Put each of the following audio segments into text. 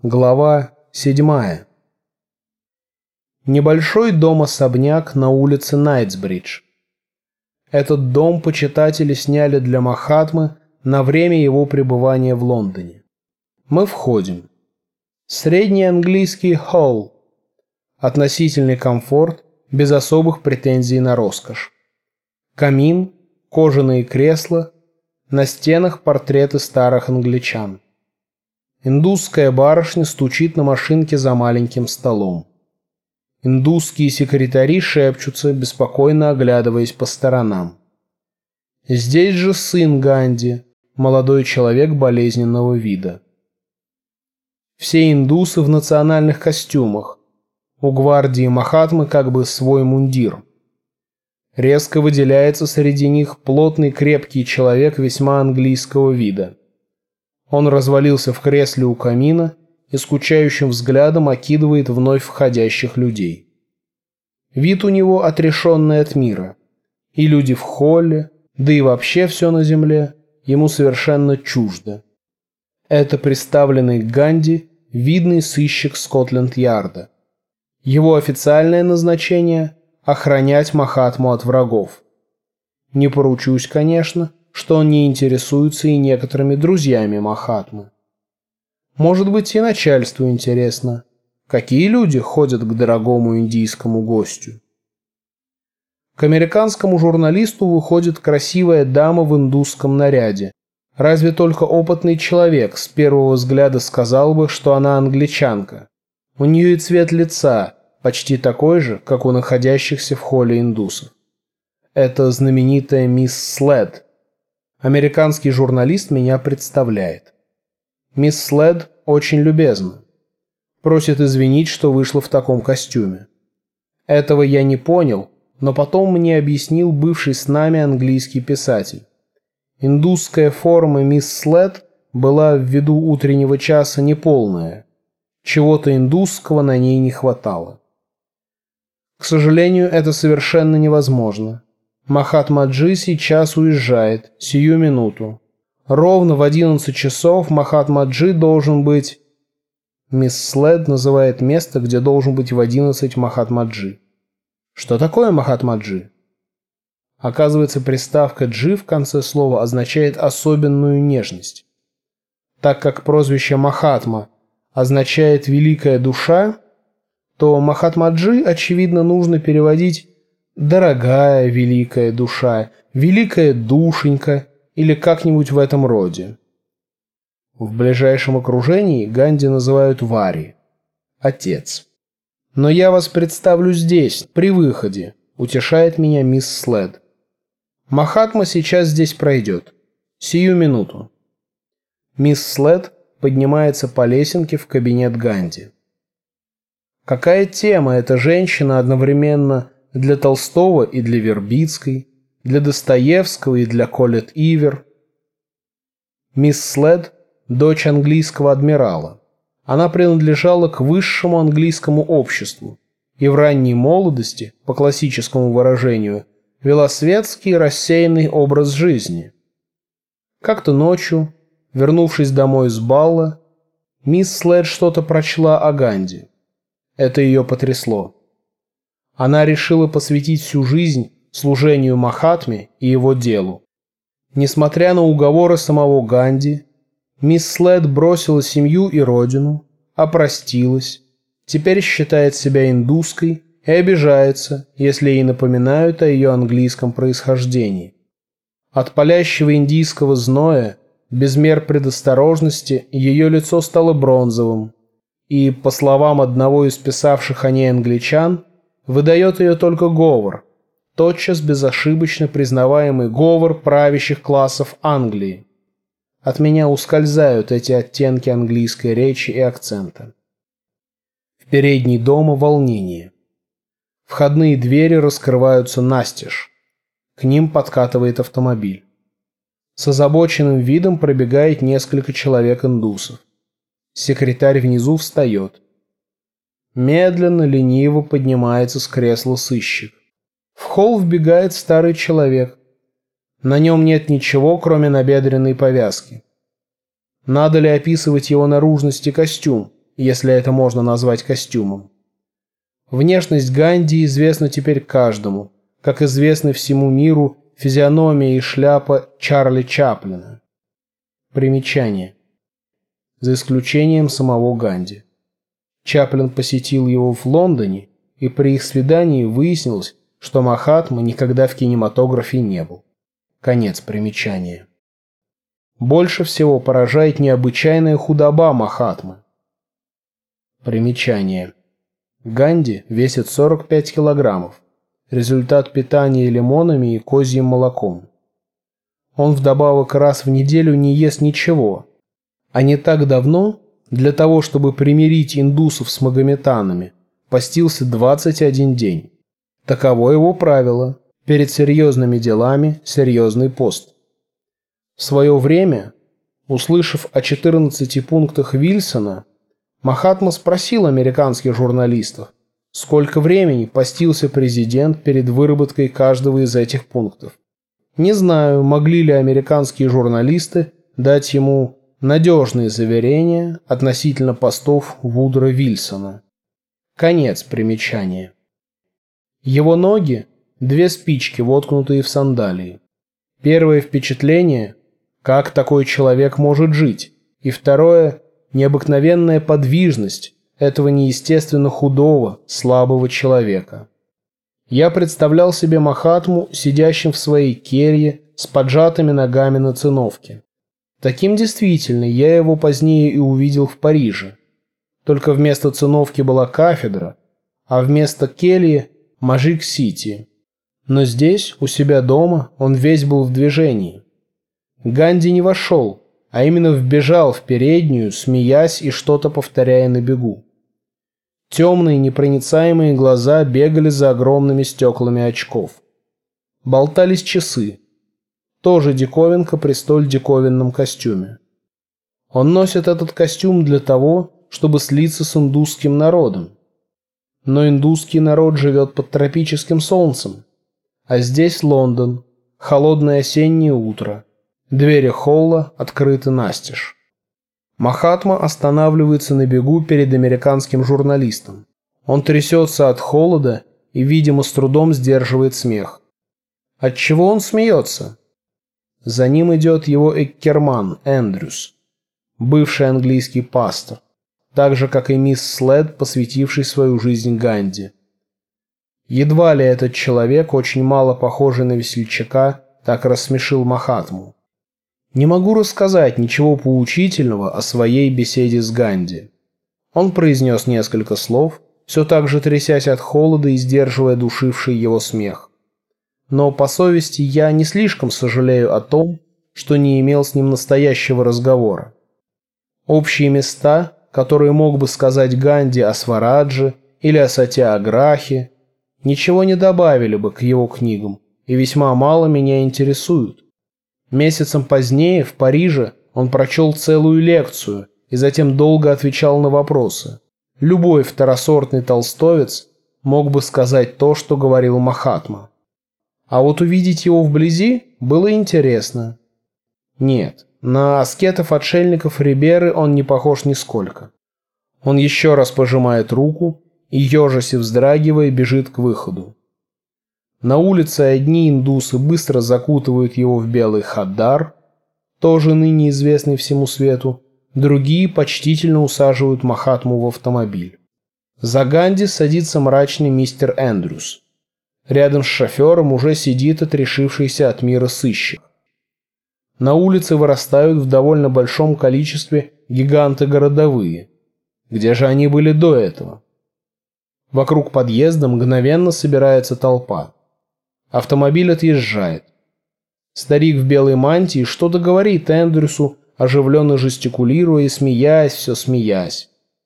Глава 7. Небольшой дом-особняк на улице Найтсбридж. Этот дом почитатели сняли для Махатмы на время его пребывания в Лондоне. Мы входим. Средний английский холл. Относительный комфорт, без особых претензий на роскошь. Камин, кожаные кресла, на стенах портреты старых англичан. Индусская барышня стучит на машинке за маленьким столом. Индусские секретари шепчутся, беспокойно оглядываясь по сторонам. Здесь же сын Ганди, молодой человек болезненного вида. Все индусы в национальных костюмах. У гвардии Махатмы как бы свой мундир. Резко выделяется среди них плотный крепкий человек весьма английского вида. Он развалился в кресле у камина и скучающим взглядом окидывает вновь входящих людей. Вид у него отрешенный от мира. И люди в холле, да и вообще все на земле, ему совершенно чуждо. Это представленный Ганди, видный сыщик Скотленд-Ярда. Его официальное назначение – охранять Махатму от врагов. Не поручусь, конечно, что он не интересуется и некоторыми друзьями Махатмы. Может быть, и начальству интересно, какие люди ходят к дорогому индийскому гостю. К американскому журналисту выходит красивая дама в индусском наряде. Разве только опытный человек с первого взгляда сказал бы, что она англичанка. У нее и цвет лица почти такой же, как у находящихся в холле индусов. Это знаменитая мисс След. Американский журналист меня представляет. Мисс След очень любезна. Просит извинить, что вышла в таком костюме. Этого я не понял, но потом мне объяснил бывший с нами английский писатель. Индусская форма мисс След была ввиду утреннего часа неполная. Чего-то индусского на ней не хватало. К сожалению, это совершенно невозможно. Махатма-джи сейчас уезжает, сию минуту. Ровно в 11 часов Махатма-джи должен быть... Мисс След называет место, где должен быть в 11 Махатма-джи. Что такое Махатма-джи? Оказывается, приставка «джи» в конце слова означает особенную нежность. Так как прозвище Махатма означает «великая душа», то Махатма-джи, очевидно, нужно переводить «дорогая великая душа», «великая душенька» или как-нибудь в этом роде. В ближайшем окружении Ганди называют Вари – отец. «Но я вас представлю здесь, при выходе», – утешает меня мисс След. «Махатма сейчас здесь пройдет. Сию минуту». Мисс След поднимается по лесенке в кабинет Ганди. Какая тема эта женщина одновременно для Толстого и для Вербицкой, для Достоевского и для Коллетт Ивер? Мисс След – дочь английского адмирала. Она принадлежала к высшему английскому обществу и в ранней молодости, по классическому выражению, вела светский рассеянный образ жизни. Как-то ночью, вернувшись домой с балла, мисс След что-то прочла о Ганди. Это ее потрясло. Она решила посвятить всю жизнь служению Махатме и его делу. Несмотря на уговоры самого Ганди, мисс След бросила семью и родину, опростилась, теперь считает себя индуской и обижается, если ей напоминают о ее английском происхождении. От палящего индийского зноя, без мер предосторожности, ее лицо стало бронзовым, и, по словам одного из писавших о ней англичан, выдает ее только говор, тотчас безошибочно признаваемый говор правящих классов Англии. От меня ускользают эти оттенки английской речи и акцента. В передней дома волнение. Входные двери раскрываются настежь. К ним подкатывает автомобиль. С озабоченным видом пробегает несколько человек-индусов. Секретарь внизу встает. Медленно, лениво поднимается с кресла сыщик. В холл вбегает старый человек. На нем нет ничего, кроме набедренной повязки. Надо ли описывать его наружность и костюм, если это можно назвать костюмом. Внешность Ганди известна теперь каждому, как известны всему миру физиономия и шляпа Чарли Чаплина. Примечание. За исключением самого Ганди. Чаплин посетил его в Лондоне, и при их свидании выяснилось, что Махатма никогда в кинематографе не был. Конец примечания. Больше всего поражает необычайная худоба Махатмы. Примечание. Ганди весит 45 килограммов. Результат питания лимонами и козьим молоком. Он вдобавок раз в неделю не ест ничего. А не так давно, для того, чтобы примирить индусов с магометанами, постился 21 день. Таково его правило. Перед серьезными делами серьезный пост. В свое время, услышав о 14 пунктах Вильсона, Махатма спросил американских журналистов, сколько времени постился президент перед выработкой каждого из этих пунктов. Не знаю, могли ли американские журналисты дать ему надежные заверения относительно постов Вудро Вильсона. Конец примечания. Его ноги – 2 спички, воткнутые в сандалии. Первое впечатление – как такой человек может жить, и второе – необыкновенная подвижность этого неестественно худого, слабого человека. Я представлял себе Махатму сидящим в своей келье с поджатыми ногами на циновке. Таким действительно я его позднее и увидел в Париже. Только вместо циновки была кафедра, а вместо кельи – Маджик-Сити. Но здесь, у себя дома, он весь был в движении. Ганди не вошел, а именно вбежал в переднюю, смеясь и что-то повторяя на бегу. Темные непроницаемые глаза бегали за огромными стеклами очков. Болтались часы. Тоже диковинка при столь диковинном костюме. Он носит этот костюм для того, чтобы слиться с индусским народом. Но индусский народ живет под тропическим солнцем. А здесь Лондон, холодное осеннее утро. Двери холла открыты настежь. Махатма останавливается на бегу перед американским журналистом. Он трясется от холода и, видимо, с трудом сдерживает смех. Отчего он смеется? За ним идет его эккерман Эндрюс, бывший английский пастор, так же, как и мисс След, посвятивший свою жизнь Ганди. Едва ли этот человек, очень мало похожий на весельчака, так рассмешил Махатму. Не могу рассказать ничего поучительного о своей беседе с Ганди. Он произнес несколько слов, все так же трясясь от холода и сдерживая душивший его смех. Но по совести я не слишком сожалею о том, что не имел с ним настоящего разговора. Общие места, которые мог бы сказать Ганди о Сварадже или о Сатьяграхе, ничего не добавили бы к его книгам и весьма мало меня интересуют. Месяцем позднее в Париже он прочел целую лекцию и затем долго отвечал на вопросы. Любой второсортный толстовец мог бы сказать то, что говорил Махатма. А вот увидеть его вблизи было интересно. Нет, на аскетов-отшельников Риберы он не похож нисколько. Он еще раз пожимает руку и, ежась и вздрагивая, бежит к выходу. На улице одни индусы быстро закутывают его в белый хаддар, тоже ныне известный всему свету, другие почтительно усаживают Махатму в автомобиль. За Ганди садится мрачный мистер Эндрюс. Рядом с шофером уже сидит отрешившийся от мира сыщик. На улице вырастают в довольно большом количестве гиганты городовые. Где же они были до этого? Вокруг подъезда мгновенно собирается толпа. Автомобиль отъезжает. Старик в белой мантии что-то говорит Эндрюсу, оживленно жестикулируя и смеясь, все смеясь.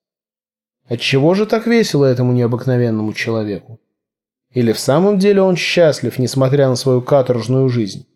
Отчего же так весело этому необыкновенному человеку? Или в самом деле он счастлив, несмотря на свою каторжную жизнь?